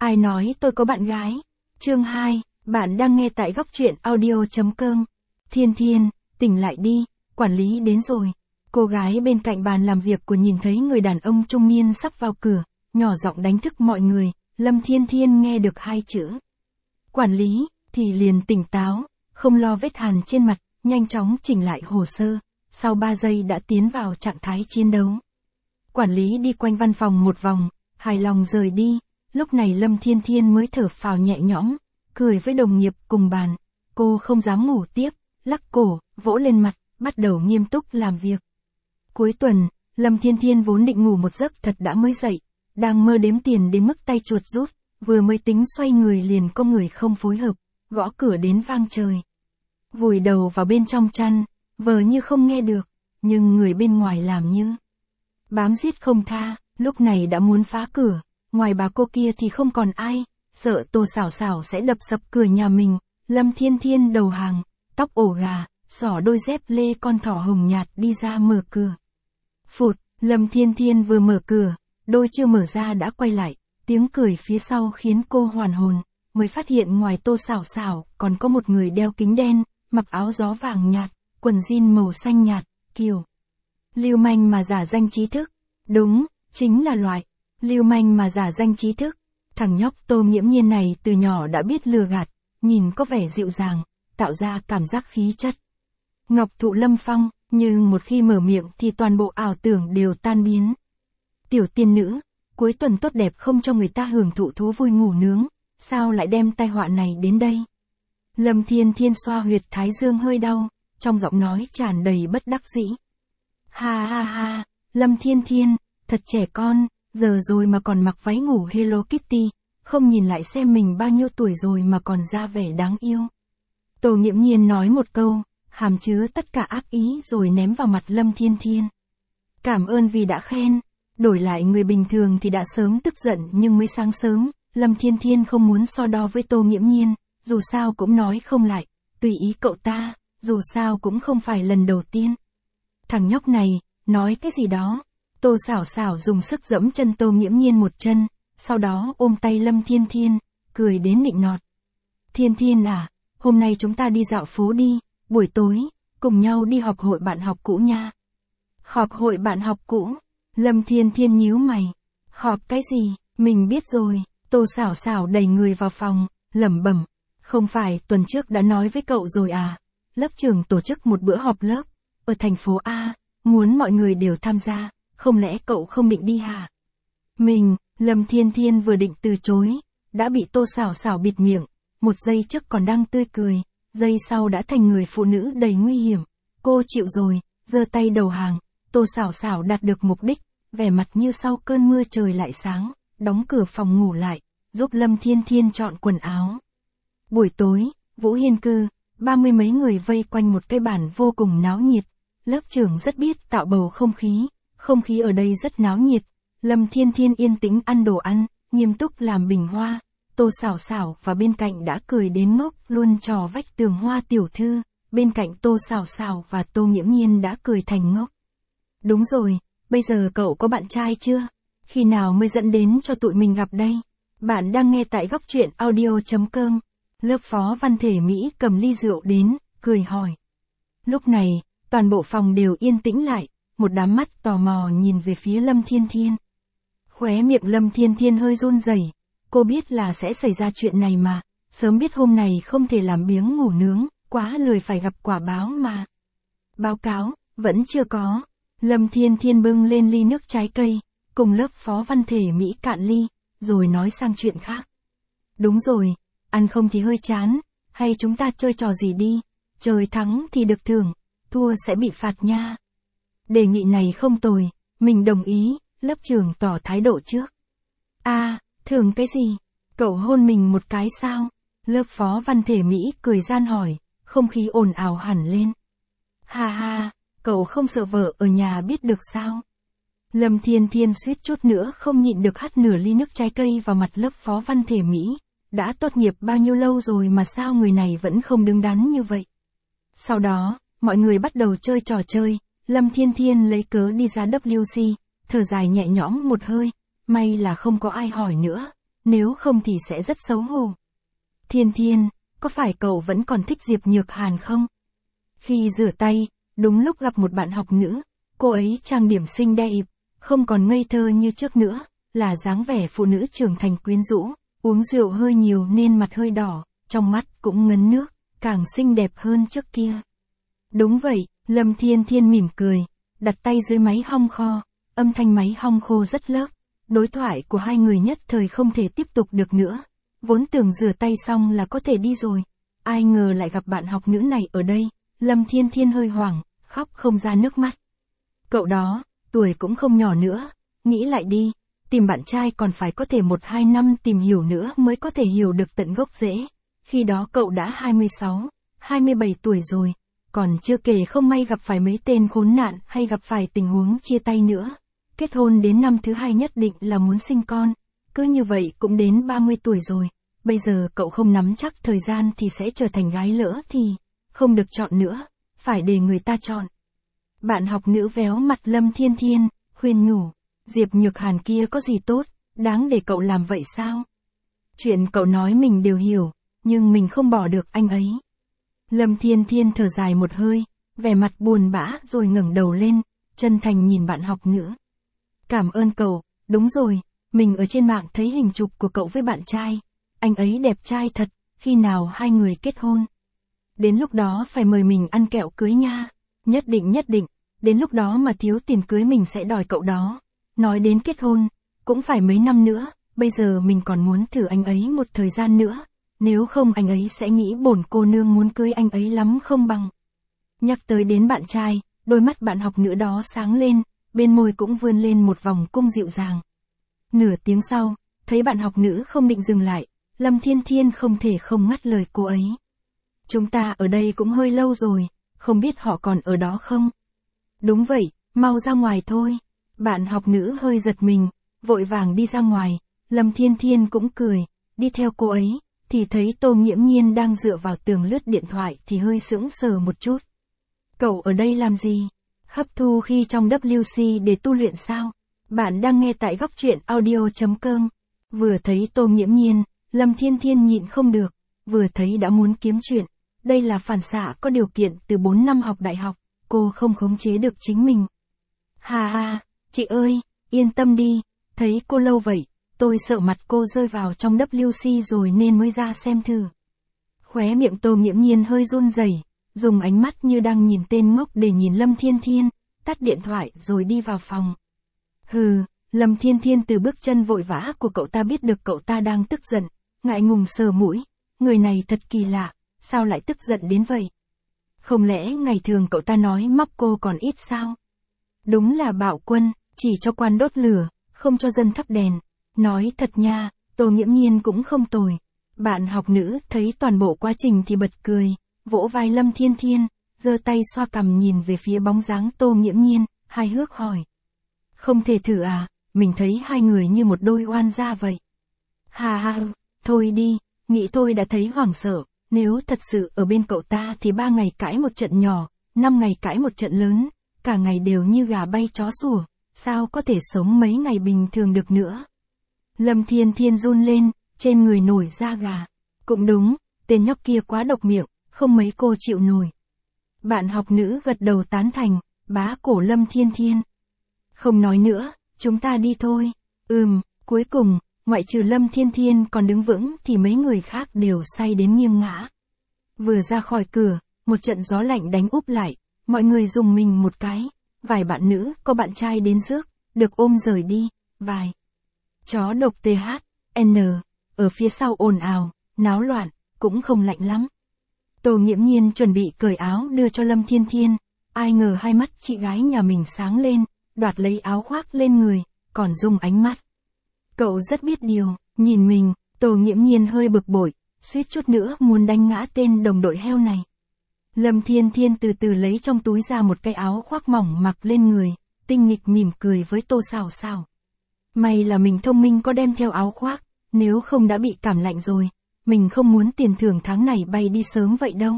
Ai nói tôi có bạn gái? Chương 2, bạn đang nghe tại góc truyện audio.com. Thiên Thiên, tỉnh lại đi, quản lý đến rồi. Cô gái bên cạnh bàn làm việc của nhìn thấy người đàn ông trung niên sắp vào cửa, nhỏ giọng đánh thức mọi người. Lâm Thiên Thiên nghe được 2 chữ quản lý, thì liền tỉnh táo, không lo vết hằn trên mặt, nhanh chóng chỉnh lại hồ sơ, sau 3 giây đã tiến vào trạng thái chiến đấu. Quản lý đi quanh văn phòng một vòng, hài lòng rời đi, lúc này Lâm Thiên Thiên mới thở phào nhẹ nhõm, cười với đồng nghiệp cùng bàn, cô không dám ngủ tiếp, lắc cổ, vỗ lên mặt, bắt đầu nghiêm túc làm việc. Cuối tuần, Lâm Thiên Thiên vốn định ngủ một giấc thật đã mới dậy, đang mơ đếm tiền đến mức tay chuột rút, vừa mới tính xoay người liền có người không phối hợp, gõ cửa đến vang trời. Vùi đầu vào bên trong chăn, vờ như không nghe được, nhưng người bên ngoài làm như bám giết không tha, lúc này đã muốn phá cửa, ngoài bà cô kia thì không còn ai, sợ Tô Xảo Xảo sẽ đập sập cửa nhà mình, Lâm Thiên Thiên đầu hàng, tóc ổ gà, xỏ đôi dép lê con thỏ hồng nhạt đi ra mở cửa. Phụt, Lâm Thiên Thiên vừa mở cửa, đôi chưa mở ra đã quay lại, tiếng cười phía sau khiến cô hoàn hồn, mới phát hiện ngoài Tô Xảo Xảo còn có một người đeo kính đen, mặc áo gió vàng nhạt, quần jean màu xanh nhạt, kiểu lưu manh mà giả danh trí thức. Đúng, chính là loại lưu manh mà giả danh trí thức. Thằng nhóc Tô Nghiễm Nhiên này từ nhỏ đã biết lừa gạt, nhìn có vẻ dịu dàng, tạo ra cảm giác khí chất ngọc thụ lâm phong, nhưng một khi mở miệng thì toàn bộ ảo tưởng đều tan biến. Tiểu tiên nữ, cuối tuần tốt đẹp không cho người ta hưởng thụ thú vui ngủ nướng, sao lại đem tai họa này đến đây? Lâm Thiên Thiên xoa huyệt thái dương hơi đau, trong giọng nói tràn đầy bất đắc dĩ. Ha ha ha, Lâm Thiên Thiên, thật trẻ con, giờ rồi mà còn mặc váy ngủ Hello Kitty, không nhìn lại xem mình bao nhiêu tuổi rồi mà còn ra vẻ đáng yêu. Tô Nghiễm Nhiên nói một câu, hàm chứa tất cả ác ý rồi ném vào mặt Lâm Thiên Thiên. Cảm ơn vì đã khen, đổi lại người bình thường thì đã sớm tức giận nhưng mới sáng sớm, Lâm Thiên Thiên không muốn so đo với Tô Nghiễm Nhiên, dù sao cũng nói không lại, tùy ý cậu ta, dù sao cũng không phải lần đầu tiên. Thằng nhóc này, nói cái gì đó. Tô Xảo Xảo dùng sức giẫm chân Tô Nghiễm Nhiên một chân, sau đó ôm tay Lâm Thiên Thiên, cười đến nịnh nọt. Thiên Thiên à, hôm nay chúng ta đi dạo phố đi, buổi tối, cùng nhau đi họp hội bạn học cũ nha. Họp hội bạn học cũ? Lâm Thiên Thiên nhíu mày. Họp cái gì, mình biết rồi. Tô Xảo Xảo đẩy người vào phòng, lẩm bẩm. Không phải tuần trước đã nói với cậu rồi à, lớp trưởng tổ chức một bữa họp lớp, ở thành phố A, muốn mọi người đều tham gia, không lẽ cậu không định đi hả? Lâm Thiên Thiên vừa định từ chối, đã bị Tô Xảo Xảo bịt miệng, một giây trước còn đang tươi cười, giây sau đã thành người phụ nữ đầy nguy hiểm. Cô chịu rồi, giơ tay đầu hàng, Tô Xảo Xảo đạt được mục đích, vẻ mặt như sau cơn mưa trời lại sáng, đóng cửa phòng ngủ lại, giúp Lâm Thiên Thiên chọn quần áo. Buổi tối, Vũ Hiên Cư, 30 mấy người vây quanh một cái bàn vô cùng náo nhiệt. Lớp trưởng rất biết tạo bầu không khí ở đây rất náo nhiệt. Lâm Thiên Thiên yên tĩnh ăn đồ ăn, nghiêm túc làm bình hoa. Tô Xảo Xảo và bên cạnh đã cười đến ngốc luôn trò vách tường Hoa tiểu thư, bên cạnh Tô Xảo Xảo và Tô Nghiễm Nhiên đã cười thành ngốc. Đúng rồi, bây giờ cậu có bạn trai chưa? Khi nào mới dẫn đến cho tụi mình gặp đây? Bạn đang nghe tại góc truyện audio.com. Lớp phó văn thể Mỹ cầm ly rượu đến, cười hỏi. Lúc này, toàn bộ phòng đều yên tĩnh lại, một đám mắt tò mò nhìn về phía Lâm Thiên Thiên. Khóe miệng Lâm Thiên Thiên hơi run rẩy, cô biết là sẽ xảy ra chuyện này mà, sớm biết hôm này không thể làm biếng ngủ nướng, quá lười phải gặp quả báo mà. Báo cáo, vẫn chưa có. Lâm Thiên Thiên bưng lên ly nước trái cây, cùng lớp phó văn thể Mỹ cạn ly, rồi nói sang chuyện khác. Đúng rồi, ăn không thì hơi chán, hay chúng ta chơi trò gì đi, trời thắng thì được thưởng, thua sẽ bị phạt nha. Đề nghị này không tồi, mình đồng ý, lớp trưởng tỏ thái độ trước. Thưởng cái gì? Cậu hôn mình một cái sao? Lớp phó văn thể Mỹ cười gian hỏi, không khí ồn ào hẳn lên. Ha ha, cậu không sợ vợ ở nhà biết được sao? Lâm Thiên Thiên suýt chút nữa không nhịn được hắt nửa ly nước trái cây vào mặt lớp phó văn thể Mỹ. Đã tốt nghiệp bao nhiêu lâu rồi mà sao người này vẫn không đứng đắn như vậy? Sau đó, mọi người bắt đầu chơi trò chơi, Lâm Thiên Thiên lấy cớ đi ra WC, thở dài nhẹ nhõm một hơi, may là không có ai hỏi nữa. nếu không thì sẽ rất xấu hổ. Thiên Thiên, có phải cậu vẫn còn thích Diệp Nhược Hàn không? Khi rửa tay, đúng lúc gặp một bạn học nữ, cô ấy trang điểm xinh đẹp, không còn ngây thơ như trước nữa, là dáng vẻ phụ nữ trưởng thành quyến rũ, uống rượu hơi nhiều nên mặt hơi đỏ, trong mắt cũng ngấn nước, càng xinh đẹp hơn trước kia. Đúng vậy, Lâm Thiên Thiên mỉm cười, đặt tay dưới máy hong kho, âm thanh máy hong khô rất lớp. Đối thoại của hai người nhất thời không thể tiếp tục được nữa. Vốn tưởng rửa tay xong là có thể đi rồi. Ai ngờ lại gặp bạn học nữ này ở đây. Lâm Thiên Thiên hơi hoảng, khóc không ra nước mắt. Cậu đó, tuổi cũng không nhỏ nữa. Nghĩ lại đi, tìm bạn trai còn phải có thể 1-2 năm tìm hiểu nữa mới có thể hiểu được tận gốc rễ. Khi đó cậu đã 26, 27 tuổi rồi. Còn chưa kể không may gặp phải mấy tên khốn nạn hay gặp phải tình huống chia tay nữa. Kết hôn đến năm thứ 2 nhất định là muốn sinh con. Cứ như vậy cũng đến 30 tuổi rồi. Bây giờ cậu không nắm chắc thời gian thì sẽ trở thành gái lỡ thì không được chọn nữa. Phải để người ta chọn. Bạn học nữ véo mặt Lâm Thiên Thiên, khuyên nhủ. Diệp Nhược Hàn kia có gì tốt, đáng để cậu làm vậy sao? Chuyện cậu nói mình đều hiểu, nhưng mình không bỏ được anh ấy. Lâm Thiên Thiên thở dài một hơi, vẻ mặt buồn bã rồi ngẩng đầu lên, chân thành nhìn bạn học nữ. Cảm ơn cậu, đúng rồi, mình ở trên mạng thấy hình chụp của cậu với bạn trai. Anh ấy đẹp trai thật, khi nào hai người kết hôn? Đến lúc đó phải mời mình ăn kẹo cưới nha. Nhất định, đến lúc đó mà thiếu tiền cưới mình sẽ đòi cậu đó. Nói đến kết hôn, cũng phải mấy năm nữa, bây giờ mình còn muốn thử anh ấy một thời gian nữa. Nếu không anh ấy sẽ nghĩ bổn cô nương muốn cưới anh ấy lắm không bằng. Nhắc tới đến bạn trai, đôi mắt bạn học nữ đó sáng lên, bên môi cũng vươn lên một vòng cung dịu dàng. Nửa tiếng sau, thấy bạn học nữ không định dừng lại, Lâm Thiên Thiên không thể không ngắt lời cô ấy. Chúng ta ở đây cũng hơi lâu rồi, không biết họ còn ở đó không? Đúng vậy, mau ra ngoài thôi. Bạn học nữ hơi giật mình, vội vàng đi ra ngoài, Lâm Thiên Thiên cũng cười, đi theo cô ấy, thì thấy Tô Nghiễm Nhiên đang dựa vào tường lướt điện thoại thì hơi sững sờ một chút. Cậu ở đây làm gì? Hấp thu khi trong WC để tu luyện sao? Bạn đang nghe tại góc truyện audio.com. Vừa thấy Tô Nghiễm Nhiên, Lâm Thiên Thiên nhịn không được, vừa thấy đã muốn kiếm chuyện. Đây là phản xạ có điều kiện từ 4 năm học đại học, cô không khống chế được chính mình. Hà hà, chị ơi, yên tâm đi, thấy cô lâu vậy, tôi sợ mặt cô rơi vào trong WC rồi nên mới ra xem thử. Khóe miệng Tô Nghiễm Nhiên hơi run rẩy, dùng ánh mắt như đang nhìn tên ngốc để nhìn Lâm Thiên Thiên, tắt điện thoại rồi đi vào phòng. Hừ, Lâm Thiên Thiên từ bước chân vội vã của cậu ta biết được cậu ta đang tức giận, ngại ngùng sờ mũi, người này thật kỳ lạ, sao lại tức giận đến vậy? Không lẽ ngày thường cậu ta nói móc cô còn ít sao? Đúng là bạo quân, chỉ cho quan đốt lửa, không cho dân thắp đèn. Nói thật nha, Tô Nghiễm Nhiên cũng không tồi. Bạn học nữ thấy toàn bộ quá trình thì bật cười, vỗ vai Lâm Thiên Thiên, giơ tay xoa cằm nhìn về phía bóng dáng Tô Nghiễm Nhiên, hài hước hỏi. Không thể thử à, mình thấy hai người như một đôi oan gia vậy. Hà hà, thôi đi, nghĩ thôi đã thấy hoảng sợ, nếu thật sự ở bên cậu ta thì 3 ngày cãi một trận nhỏ, 5 ngày cãi một trận lớn, cả ngày đều như gà bay chó sủa, sao có thể sống mấy ngày bình thường được nữa. Lâm Thiên Thiên run lên, trên người nổi da gà. Cũng đúng, tên nhóc kia quá độc miệng, không mấy cô chịu nổi. Bạn học nữ gật đầu tán thành, bá cổ Lâm Thiên Thiên. Không nói nữa, chúng ta đi thôi. Cuối cùng, ngoại trừ Lâm Thiên Thiên còn đứng vững thì mấy người khác đều say đến nghiêng ngã. Vừa ra khỏi cửa, một trận gió lạnh đánh úp lại, mọi người rùng mình một cái. Vài bạn nữ có bạn trai đến rước, được ôm rời đi, vài chó độc THN, ở phía sau ồn ào, náo loạn, cũng không lạnh lắm. Tô Nghiễm Nhiên chuẩn bị cởi áo đưa cho Lâm Thiên Thiên, ai ngờ hai mắt chị gái nhà mình sáng lên, đoạt lấy áo khoác lên người, còn dùng ánh mắt. Cậu rất biết điều, nhìn mình, Tô Nghiễm Nhiên hơi bực bội, suýt chút nữa muốn đánh ngã tên đồng đội heo này. Lâm Thiên Thiên từ từ lấy trong túi ra một cái áo khoác mỏng mặc lên người, tinh nghịch mỉm cười với Tô Sào Sào. May là mình thông minh có đem theo áo khoác, nếu không đã bị cảm lạnh rồi, mình không muốn tiền thưởng tháng này bay đi sớm vậy đâu.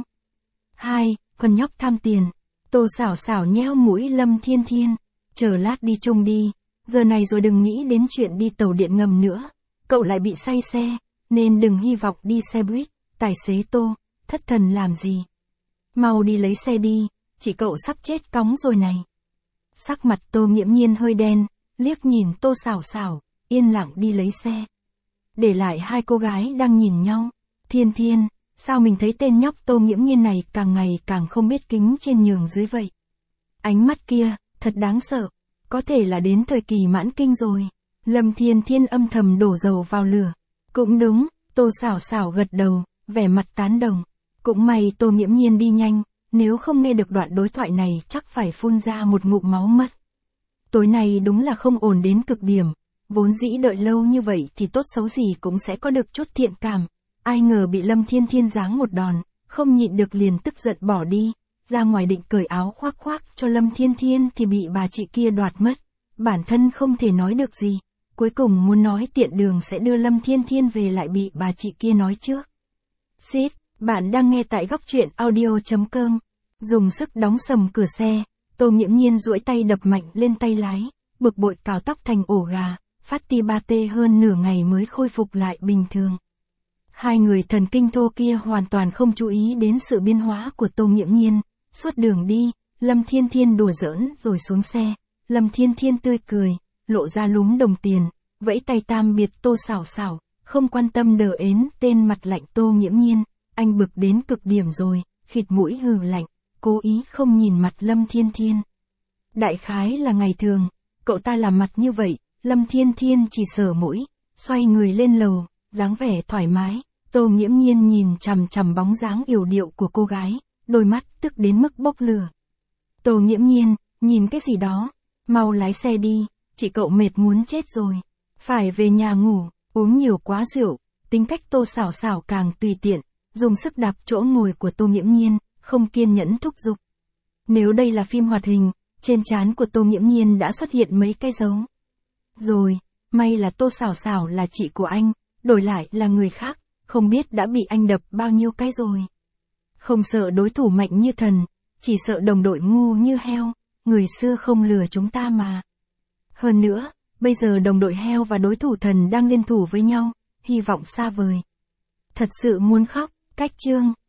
Con nhóc tham tiền. Tô Sào Sào nheo mũi Lâm Thiên Thiên, chờ lát đi chung đi, giờ này rồi đừng nghĩ đến chuyện đi tàu điện ngầm nữa, cậu lại bị say xe, nên đừng hy vọng đi xe buýt. Tài xế Tô, thất thần làm gì? Mau đi lấy xe đi, chị cậu sắp chết cóng rồi này. Sắc mặt Tô Nghiễm Nhiên hơi đen, liếc nhìn Tô Sảo Sảo, yên lặng đi lấy xe. Để lại hai cô gái đang nhìn nhau. Thiên Thiên, sao mình thấy tên nhóc Tô Nghiễm Nhiên này càng ngày càng không biết kính trên nhường dưới vậy? Ánh mắt kia, thật đáng sợ, có thể là đến thời kỳ mãn kinh rồi. Lâm Thiên Thiên âm thầm đổ dầu vào lửa. Cũng đúng, Tô Sảo Sảo gật đầu, vẻ mặt tán đồng. Cũng may Tô Nghiễm Nhiên đi nhanh, nếu không nghe được đoạn đối thoại này chắc phải phun ra một ngụm máu mất. Tối nay đúng là không ổn đến cực điểm, vốn dĩ đợi lâu như vậy thì tốt xấu gì cũng sẽ có được chút thiện cảm. Ai ngờ bị Lâm Thiên Thiên giáng một đòn, không nhịn được liền tức giận bỏ đi, ra ngoài định cởi áo khoác khoác cho Lâm Thiên Thiên thì bị bà chị kia đoạt mất. Bản thân không thể nói được gì, cuối cùng muốn nói tiện đường sẽ đưa Lâm Thiên Thiên về lại bị bà chị kia nói trước. Xít, bạn đang nghe tại góc truyện audio.com. Dùng sức đóng sầm cửa xe, Tô Nghiễm Nhiên duỗi tay đập mạnh lên tay lái, bực bội cào tóc thành ổ gà, phát ti ba tê hơn nửa ngày mới khôi phục lại bình thường. Hai người thần kinh thô kia hoàn toàn không chú ý đến sự biến hóa của Tô Nghiễm Nhiên. Suốt đường đi, Lâm Thiên Thiên đùa giỡn rồi xuống xe. Lâm Thiên Thiên tươi cười, lộ ra lúm đồng tiền, vẫy tay tạm biệt Tô Sảo Sảo, không quan tâm đờ ến tên mặt lạnh Tô Nghiễm Nhiên. Anh bực đến cực điểm rồi, khịt mũi hừ lạnh, cố ý không nhìn mặt Lâm Thiên Thiên. Đại khái là ngày thường, cậu ta làm mặt như vậy, Lâm Thiên Thiên chỉ sờ mũi, xoay người lên lầu, dáng vẻ thoải mái. Tô Nghiễm Nhiên nhìn chằm chằm bóng dáng yểu điệu của cô gái, đôi mắt tức đến mức bốc lửa. Tô Nghiễm Nhiên, nhìn cái gì đó, mau lái xe đi, chị cậu mệt muốn chết rồi. Phải về nhà ngủ, uống nhiều quá rượu, tính cách Tô Sảo Sảo càng tùy tiện, dùng sức đạp chỗ ngồi của Tô Nghiễm Nhiên, không kiên nhẫn thúc giục. Nếu đây là phim hoạt hình, trên trán của Tô Nghiễm Nhiên đã xuất hiện mấy cái dấu. Rồi, may là Tô Sảo Sảo là chị của anh, đổi lại là người khác, không biết đã bị anh đập bao nhiêu cái rồi. Không sợ đối thủ mạnh như thần, chỉ sợ đồng đội ngu như heo, người xưa không lừa chúng ta mà. Hơn nữa, bây giờ đồng đội heo và đối thủ thần đang liên thủ với nhau, hy vọng xa vời. Thật sự muốn khóc, cách chương.